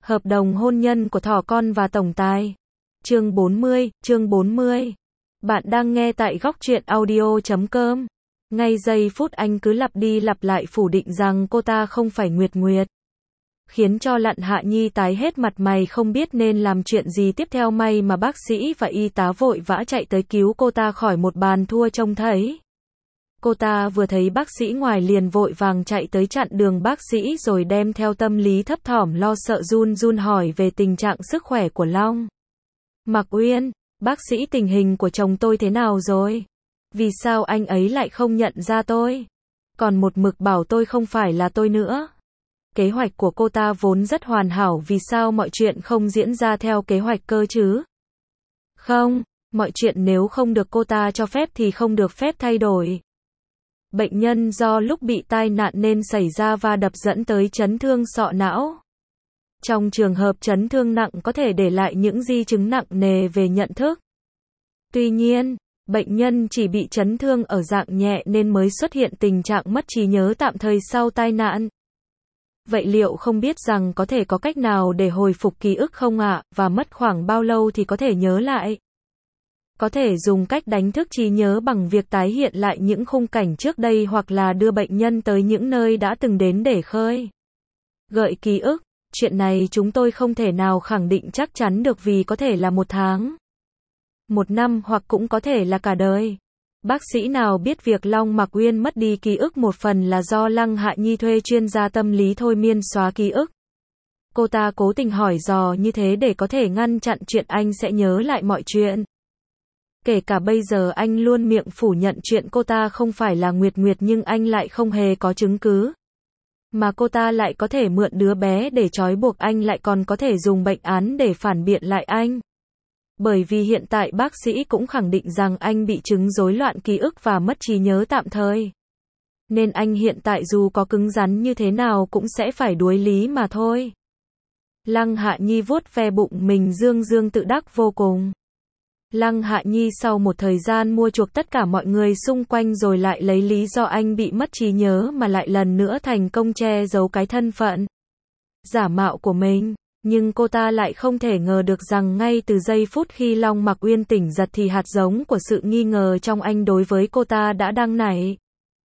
Hợp đồng hôn nhân của thỏ con và tổng tài. Chương 40. Bạn đang nghe tại góc truyện audio.com. Ngay giây phút anh cứ lặp đi lặp lại phủ định rằng cô ta không phải Nguyệt Nguyệt. Khiến cho Lặn Hạ Nhi tái hết mặt mày không biết nên làm chuyện gì tiếp theo, may mà bác sĩ và y tá vội vã chạy tới cứu cô ta khỏi một bàn thua trông thấy. Cô ta vừa thấy bác sĩ ngoài liền vội vàng chạy tới chặn đường bác sĩ rồi đem theo tâm lý thấp thỏm lo sợ run run hỏi về tình trạng sức khỏe của Long Mạc Uyên. Bác sĩ, tình hình của chồng tôi thế nào rồi? Vì sao anh ấy lại không nhận ra tôi? Còn một mực bảo tôi không phải là tôi nữa. Kế hoạch của cô ta vốn rất hoàn hảo, vì sao mọi chuyện không diễn ra theo kế hoạch cơ chứ? Không, mọi chuyện nếu không được cô ta cho phép thì không được phép thay đổi. Bệnh nhân do lúc bị tai nạn nên xảy ra va đập dẫn tới chấn thương sọ não. Trong trường hợp chấn thương nặng có thể để lại những di chứng nặng nề về nhận thức. Tuy nhiên, bệnh nhân chỉ bị chấn thương ở dạng nhẹ nên mới xuất hiện tình trạng mất trí nhớ tạm thời sau tai nạn. Vậy liệu không biết rằng có thể có cách nào để hồi phục ký ức không ạ? Và mất khoảng bao lâu thì có thể nhớ lại? Có thể dùng cách đánh thức trí nhớ bằng việc tái hiện lại những khung cảnh trước đây hoặc là đưa bệnh nhân tới những nơi đã từng đến để khơi gợi ký ức. Chuyện này chúng tôi không thể nào khẳng định chắc chắn được vì có thể là 1 tháng, 1 năm hoặc cũng có thể là cả đời. Bác sĩ nào biết việc Long Mạc Uyên mất đi ký ức một phần là do Lăng Hạ Nhi thuê chuyên gia tâm lý thôi miên xóa ký ức. Cô ta cố tình hỏi dò như thế để có thể ngăn chặn chuyện anh sẽ nhớ lại mọi chuyện. Kể cả bây giờ anh luôn miệng phủ nhận chuyện cô ta không phải là Nguyệt Nguyệt nhưng anh lại không hề có chứng cứ. Mà cô ta lại có thể mượn đứa bé để trói buộc anh, lại còn có thể dùng bệnh án để phản biện lại anh. Bởi vì hiện tại bác sĩ cũng khẳng định rằng anh bị chứng rối loạn ký ức và mất trí nhớ tạm thời. Nên anh hiện tại dù có cứng rắn như thế nào cũng sẽ phải đuối lý mà thôi. Lăng Hạ Nhi vuốt ve bụng mình dương dương tự đắc vô cùng. Lăng Hạ Nhi sau một thời gian mua chuộc tất cả mọi người xung quanh rồi lại lấy lý do anh bị mất trí nhớ mà lại lần nữa thành công che giấu cái thân phận giả mạo của mình. Nhưng cô ta lại không thể ngờ được rằng ngay từ giây phút khi Long Mạc Uyên tỉnh giật thì hạt giống của sự nghi ngờ trong anh đối với cô ta đã đang nảy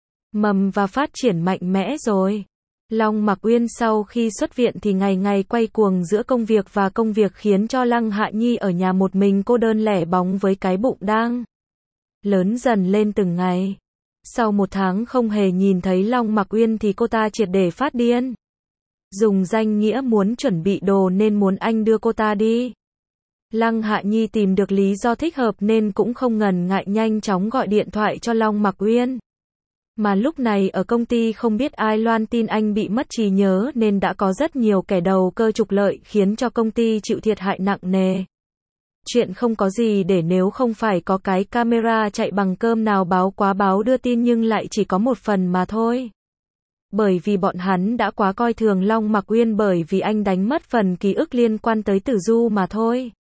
mầm và phát triển mạnh mẽ rồi. Long Mạc Uyên sau khi xuất viện thì ngày ngày quay cuồng giữa công việc và công việc khiến cho Lăng Hạ Nhi ở nhà một mình cô đơn lẻ bóng với cái bụng đang lớn dần lên từng ngày. Sau 1 tháng không hề nhìn thấy Long Mạc Uyên thì cô ta triệt để phát điên. Dùng danh nghĩa muốn chuẩn bị đồ nên muốn anh đưa cô ta đi. Lăng Hạ Nhi tìm được lý do thích hợp nên cũng không ngần ngại nhanh chóng gọi điện thoại cho Long Mạc Uyên. Mà lúc này ở công ty không biết ai loan tin anh bị mất trí nhớ nên đã có rất nhiều kẻ đầu cơ trục lợi khiến cho công ty chịu thiệt hại nặng nề. Chuyện không có gì để nếu không phải có cái camera chạy bằng cơm nào báo quá báo đưa tin nhưng lại chỉ có một phần mà thôi. Bởi vì bọn hắn đã quá coi thường Long Mạc Uyên bởi vì anh đánh mất phần ký ức liên quan tới Tử Du mà thôi.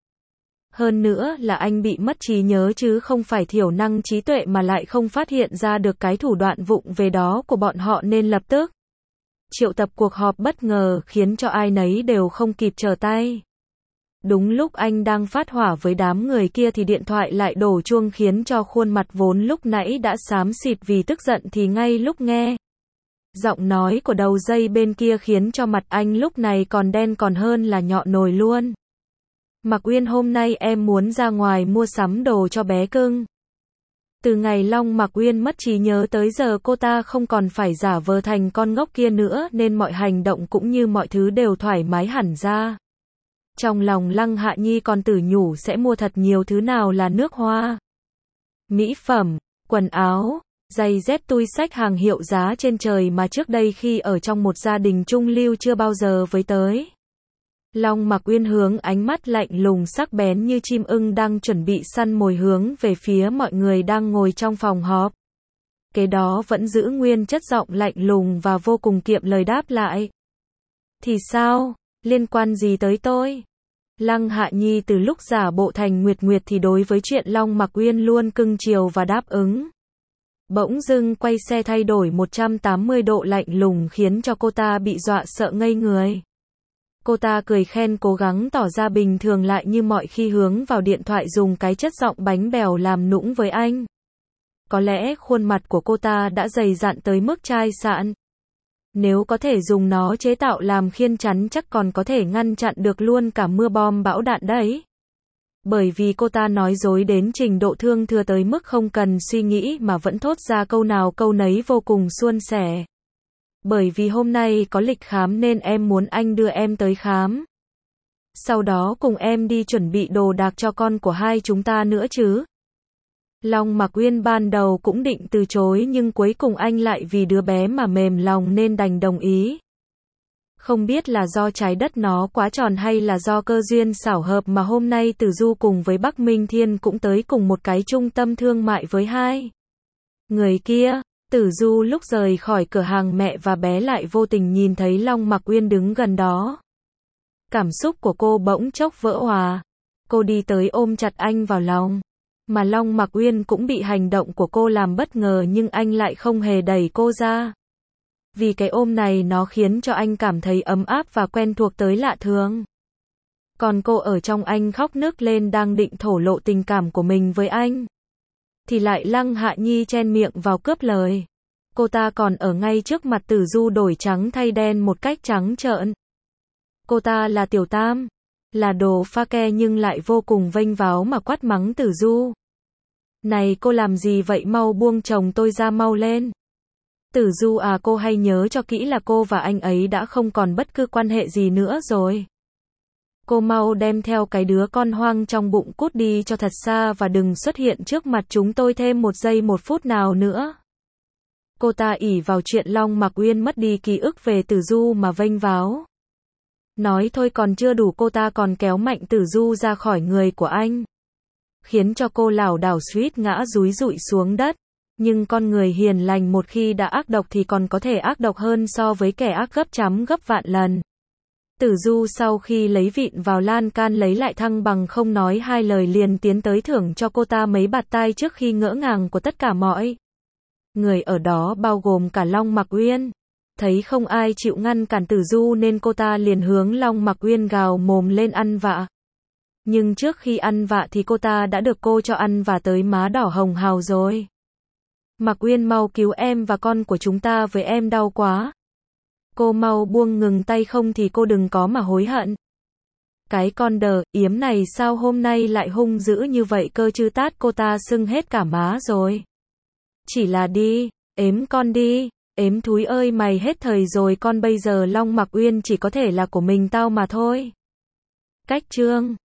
Hơn nữa là anh bị mất trí nhớ chứ không phải thiểu năng trí tuệ mà lại không phát hiện ra được cái thủ đoạn vụng về đó của bọn họ nên lập tức triệu tập cuộc họp bất ngờ khiến cho ai nấy đều không kịp trở tay. Đúng lúc anh đang phát hỏa với đám người kia thì điện thoại lại đổ chuông khiến cho khuôn mặt vốn lúc nãy đã xám xịt vì tức giận thì ngay lúc nghe giọng nói của đầu dây bên kia khiến cho mặt anh lúc này còn đen còn hơn là nhọ nồi luôn. Mạc Uyên, hôm nay em muốn ra ngoài mua sắm đồ cho bé cưng. Từ ngày Long Mạc Uyên mất trí nhớ tới giờ cô ta không còn phải giả vờ thành con ngốc kia nữa nên mọi hành động cũng như mọi thứ đều thoải mái hẳn ra. Trong lòng Lăng Hạ Nhi còn tự nhủ sẽ mua thật nhiều thứ, nào là nước hoa, mỹ phẩm, quần áo, giày dép, túi xách hàng hiệu giá trên trời mà trước đây khi ở trong một gia đình trung lưu chưa bao giờ với tới. Long Mạc Uyên hướng ánh mắt lạnh lùng sắc bén như chim ưng đang chuẩn bị săn mồi hướng về phía mọi người đang ngồi trong phòng họp. Kế đó vẫn giữ nguyên chất giọng lạnh lùng và vô cùng kiệm lời đáp lại. Thì sao? Liên quan gì tới tôi? Lăng Hạ Nhi từ lúc giả bộ thành Nguyệt Nguyệt thì đối với chuyện Long Mạc Uyên luôn cưng chiều và đáp ứng. Bỗng dưng quay xe thay đổi 180 độ lạnh lùng khiến cho cô ta bị dọa sợ ngây người. Cô ta cười khen cố gắng tỏ ra bình thường lại như mọi khi hướng vào điện thoại dùng cái chất giọng bánh bèo làm nũng với anh. Có lẽ khuôn mặt của cô ta đã dày dặn tới mức chai sạn. Nếu có thể dùng nó chế tạo làm khiên chắn chắc còn có thể ngăn chặn được luôn cả mưa bom bão đạn đấy. Bởi vì cô ta nói dối đến trình độ thương thừa tới mức không cần suy nghĩ mà vẫn thốt ra câu nào câu nấy vô cùng suôn sẻ. Bởi vì hôm nay có lịch khám nên em muốn anh đưa em tới khám. Sau đó cùng em đi chuẩn bị đồ đạc cho con của hai chúng ta nữa chứ. Long Mặc Uyên ban đầu cũng định từ chối nhưng cuối cùng anh lại vì đứa bé mà mềm lòng nên đành đồng ý. Không biết là do trái đất nó quá tròn hay là do cơ duyên xảo hợp mà hôm nay Tử Du cùng với Bắc Minh Thiên cũng tới cùng một cái trung tâm thương mại với hai người kia. Tử Du lúc rời khỏi cửa hàng mẹ và bé lại vô tình nhìn thấy Long Mặc Uyên đứng gần đó. Cảm xúc của cô bỗng chốc vỡ òa. Cô đi tới ôm chặt anh vào lòng. Mà Long Mặc Uyên cũng bị hành động của cô làm bất ngờ nhưng anh lại không hề đẩy cô ra. Vì cái ôm này nó khiến cho anh cảm thấy ấm áp và quen thuộc tới lạ thường. Còn cô ở trong anh khóc nức lên đang định thổ lộ tình cảm của mình với anh. Thì lại Lăng Hạ Nhi chen miệng vào cướp lời. Cô ta còn ở ngay trước mặt Tử Du đổi trắng thay đen một cách trắng trợn. Cô ta là Tiểu Tam, là đồ pha ke nhưng lại vô cùng vênh váo mà quát mắng Tử Du. Này cô làm gì vậy, mau buông chồng tôi ra mau lên. Tử Du à, cô hay nhớ cho kỹ là cô và anh ấy đã không còn bất cứ quan hệ gì nữa rồi. Cô mau đem theo cái đứa con hoang trong bụng cút đi cho thật xa và đừng xuất hiện trước mặt chúng tôi thêm một giây một phút nào nữa. Cô ta ỷ vào chuyện Long Mặc Uyên mất đi ký ức về Tử Du mà vênh váo. Nói thôi còn chưa đủ, cô ta còn kéo mạnh Tử Du ra khỏi người của anh. Khiến cho cô lảo đảo suýt ngã dúi dụi xuống đất. Nhưng con người hiền lành một khi đã ác độc thì còn có thể ác độc hơn so với kẻ ác gấp vạn lần. Tử Du sau khi lấy vịn vào lan can lấy lại thăng bằng không nói hai lời liền tiến tới thưởng cho cô ta mấy bạt tai trước khi ngỡ ngàng của tất cả mọi người ở đó bao gồm cả Long Mặc Uyên. Thấy không ai chịu ngăn cản Tử Du nên cô ta liền hướng Long Mặc Uyên gào mồm lên ăn vạ. Nhưng trước khi ăn vạ thì cô ta đã được cô cho ăn vạ tới má đỏ hồng hào rồi. Mặc Uyên mau cứu em và con của chúng ta với, em đau quá. Cô mau buông ngừng tay không thì cô đừng có mà hối hận. Cái con đờ, yếm này sao hôm nay lại hung dữ như vậy cơ chứ, tát cô ta sưng hết cả má rồi. Chỉ là đi, ếm con đi, ếm thúi ơi mày hết thời rồi con, bây giờ Long Mặc Uyên chỉ có thể là của mình tao mà thôi. Cách chương